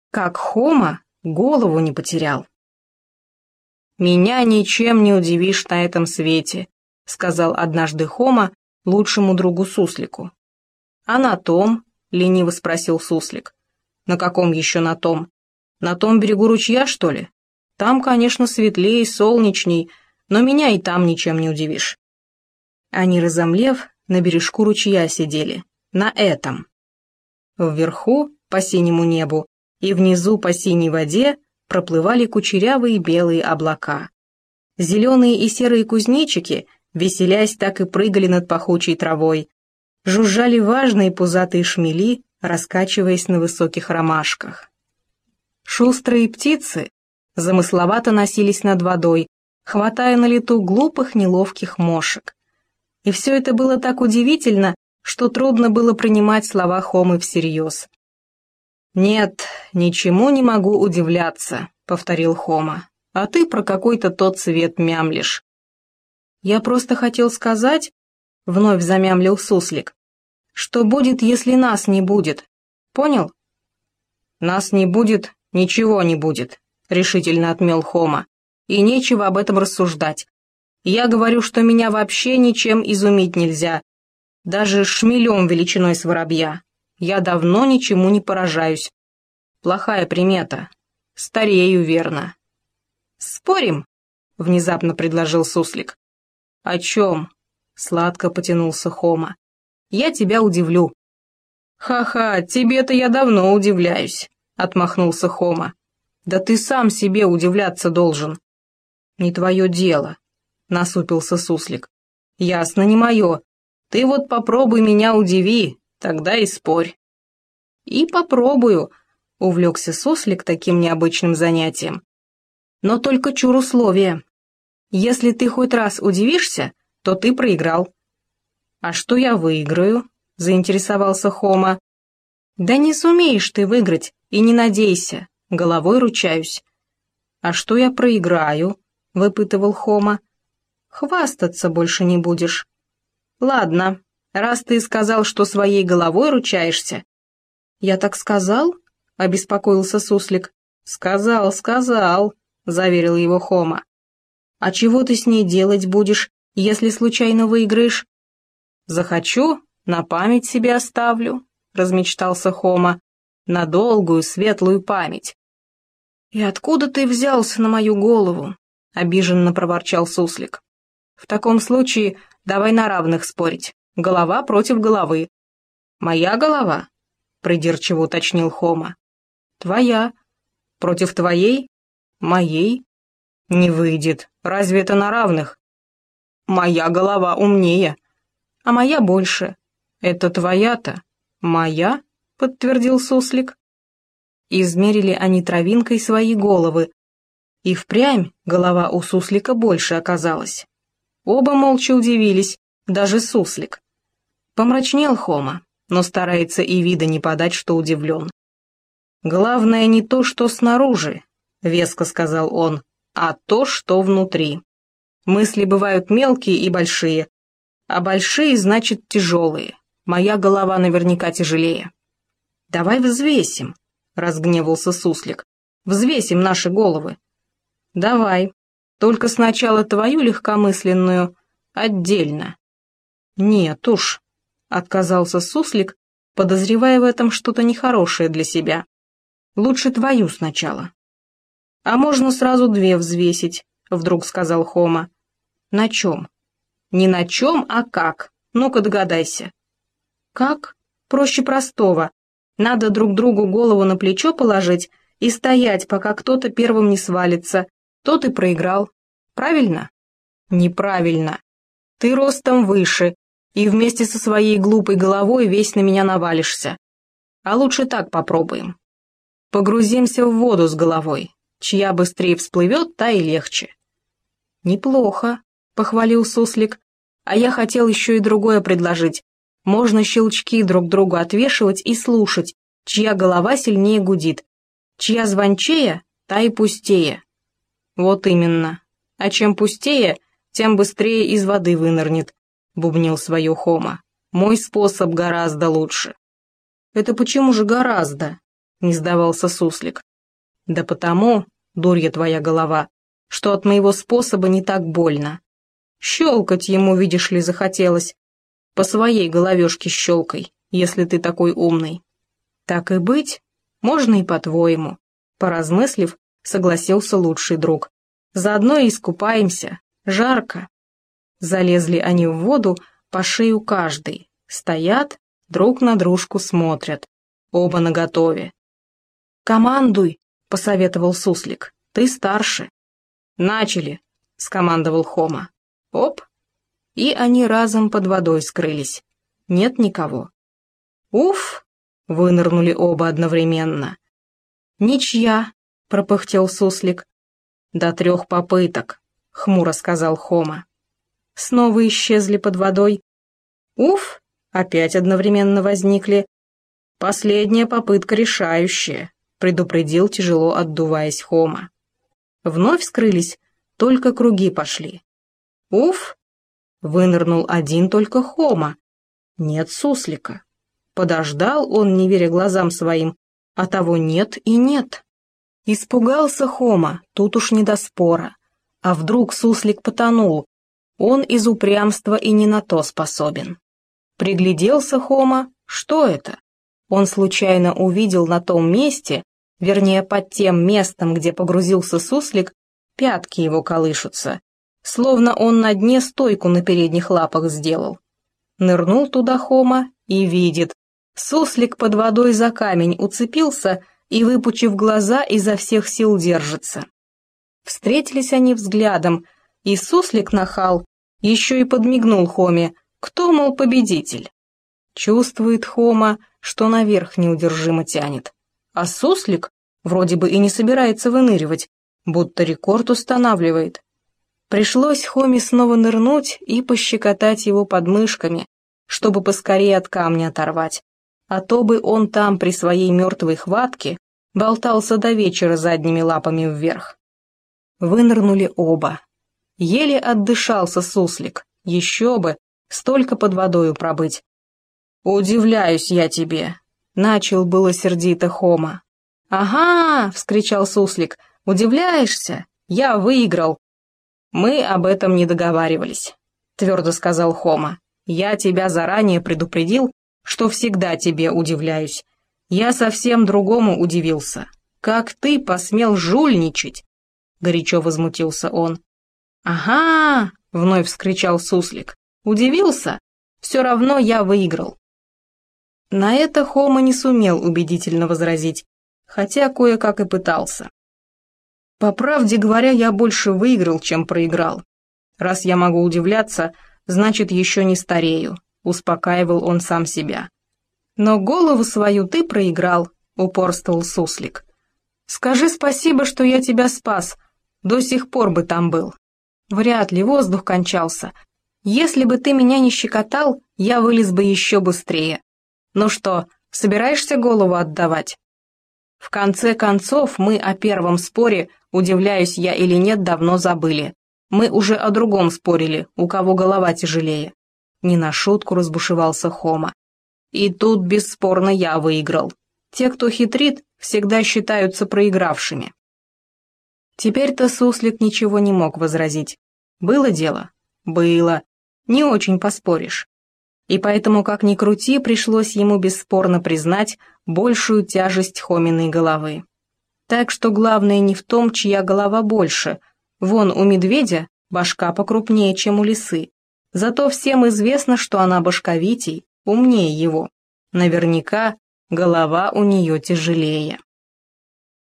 как Хома голову не потерял. «Меня ничем не удивишь на этом свете», — сказал однажды Хома лучшему другу Суслику. «А на том?» — лениво спросил Суслик. «На каком еще на том? На том берегу ручья, что ли? Там, конечно, светлее, солнечней, но меня и там ничем не удивишь». Они, разомлев, на бережку ручья сидели, на этом. Вверху, по синему небу, и внизу по синей воде проплывали кучерявые белые облака. Зеленые и серые кузнечики, веселясь, так и прыгали над пахучей травой. Жужжали важные пузатые шмели, раскачиваясь на высоких ромашках. Шустрые птицы замысловато носились над водой, хватая на лету глупых неловких мошек. И все это было так удивительно, что трудно было принимать слова Хомы всерьез. «Нет, ничему не могу удивляться», — повторил Хома, «а ты про какой-то тот цвет мямлишь». «Я просто хотел сказать», — вновь замямлил Суслик, «что будет, если нас не будет. Понял?» «Нас не будет, ничего не будет», — решительно отмел Хома, «и нечего об этом рассуждать. Я говорю, что меня вообще ничем изумить нельзя, даже шмелем величиной с воробья. Я давно ничему не поражаюсь. Плохая примета. Старею, верно». «Спорим?» — внезапно предложил Суслик. «О чем?» — сладко потянулся Хома. «Я тебя удивлю». «Ха-ха, тебе-то я давно удивляюсь», — отмахнулся Хома. «Да ты сам себе удивляться должен». «Не твое дело», — насупился Суслик. «Ясно, не мое. Ты вот попробуй меня удиви, тогда и спорь». «И попробую», — увлекся Суслик таким необычным занятием. «Но только чур условия. Если ты хоть раз удивишься, то ты проиграл». «А что я выиграю?» — заинтересовался Хома. «Да не сумеешь ты выиграть, и не надейся, головой ручаюсь». «А что я проиграю?» — выпытывал Хома. «Хвастаться больше не будешь». «Ладно, раз ты сказал, что своей головой ручаешься». «Я так сказал?» — обеспокоился Суслик. «Сказал, сказал», — заверил его Хома. «А чего ты с ней делать будешь, если случайно выиграешь?» «Захочу, на память себе оставлю», — размечтался Хома, «на долгую светлую память». «И откуда ты взялся на мою голову?» — обиженно проворчал Суслик. «В таком случае давай на равных спорить, голова против головы». «Моя голова?» — придирчиво уточнил Хома. «Твоя. Против твоей? Моей? Не выйдет. Разве это на равных? Моя голова умнее, а моя больше. Это твоя-то? Моя?» — подтвердил Суслик. Измерили они травинкой свои головы, и впрямь голова у Суслика больше оказалась. Оба молча удивились, даже Суслик. Помрачнел Хома, но старается и вида не подать, что удивлен. «Главное не то, что снаружи», — веско сказал он, — «а то, что внутри. Мысли бывают мелкие и большие, а большие значит тяжелые. Моя голова наверняка тяжелее». «Давай взвесим», — разгневался Суслик. «Взвесим наши головы». «Давай, только сначала твою легкомысленную отдельно». «Нет уж», — отказался Суслик, подозревая в этом что-то нехорошее для себя. «Лучше твою сначала». «А можно сразу две взвесить», — вдруг сказал Хома. «На чем?» «Не на чем, а как. Ну-ка догадайся». «Как? Проще простого. Надо друг другу голову на плечо положить и стоять, пока кто-то первым не свалится. Тот и проиграл. Правильно?» «Неправильно. Ты ростом выше, и вместе со своей глупой головой весь на меня навалишься. А лучше так попробуем. Погрузимся в воду с головой. Чья быстрее всплывет, та и легче». «Неплохо», — похвалил Суслик. «А я хотел еще и другое предложить. Можно щелчки друг другу отвешивать и слушать, чья голова сильнее гудит. Чья звончее, та и пустее». «Вот именно. А чем пустее, тем быстрее из воды вынырнет», — бубнил свое Хома. «Мой способ гораздо лучше». «Это почему же гораздо?» не сдавался суслик. Да потому, дурья твоя голова, что от моего способа не так больно. Щелкать ему, видишь ли, захотелось. По своей головешке щелкай, если ты такой умный. Так и быть, можно и по-твоему. Поразмыслив, согласился лучший друг. Заодно и искупаемся, жарко. Залезли они в воду по шею каждый, стоят, друг на дружку смотрят, оба наготове. «Командуй», — посоветовал суслик, — «ты старше». «Начали», — скомандовал Хома. Оп! И они разом под водой скрылись. Нет никого. «Уф!» — вынырнули оба одновременно. «Ничья!» — пропыхтел суслик. «До 3 попыток», — хмуро сказал Хома. Снова исчезли под водой. «Уф!» — опять одновременно возникли. «Последняя попытка решающая», — предупредил, тяжело отдуваясь, Хома. Вновь скрылись, только круги пошли. «Уф!» — вынырнул один только Хома. Нет суслика. Подождал он, не веря глазам своим, а того нет и нет. Испугался Хома, тут уж не до спора. А вдруг суслик потонул? Он из упрямства и не на то способен. Пригляделся Хома, что это? Он случайно увидел на том месте, вернее под тем местом, где погрузился суслик, пятки его колышутся, словно он на дне стойку на передних лапах сделал. Нырнул туда Хома и видит, суслик под водой за камень уцепился и, выпучив глаза, изо всех сил держится. Встретились они взглядом, и суслик нахал еще и подмигнул Хоме, кто, мол, победитель. Чувствует Хома, что наверх неудержимо тянет, а суслик вроде бы и не собирается выныривать, будто рекорд устанавливает. Пришлось Хоме снова нырнуть и пощекотать его подмышками, чтобы поскорее от камня оторвать, а то бы он там при своей мертвой хватке болтался до вечера задними лапами вверх. Вынырнули оба. Еле отдышался суслик, еще бы, столько под водою пробыть. «Удивляюсь я тебе», — начал было сердито Хома. «Ага», — вскричал суслик, — «удивляешься? Я выиграл». «Мы об этом не договаривались», — твердо сказал Хома. «Я тебя заранее предупредил, что всегда тебе удивляюсь. Я совсем другому удивился. Как ты посмел жульничать?» Горячо возмутился он. «Ага», — вновь вскричал суслик, — «удивился? Все равно я выиграл». На это Хома не сумел убедительно возразить, хотя кое-как и пытался. «По правде говоря, я больше выиграл, чем проиграл. Раз я могу удивляться, значит, еще не старею», — успокаивал он сам себя. «Но голову свою ты проиграл», — упорствовал суслик. «Скажи спасибо, что я тебя спас, до сих пор бы там был. Вряд ли воздух кончался. Если бы ты меня не щекотал, я вылез бы еще быстрее. Ну что, собираешься голову отдавать?» В конце концов, мы о первом споре, удивляюсь я или нет, давно забыли. Мы уже о другом спорили, у кого голова тяжелее. Не на шутку разбушевался Хома. И тут бесспорно я выиграл. Те, кто хитрит, всегда считаются проигравшими. Теперь-то суслик ничего не мог возразить. Было дело? Было. Не очень поспоришь. И поэтому, как ни крути, пришлось ему бесспорно признать большую тяжесть Хоминой головы. Так что главное не в том, чья голова больше. Вон у медведя башка покрупнее, чем у лисы. Зато всем известно, что она башковитей, умнее его. Наверняка голова у нее тяжелее.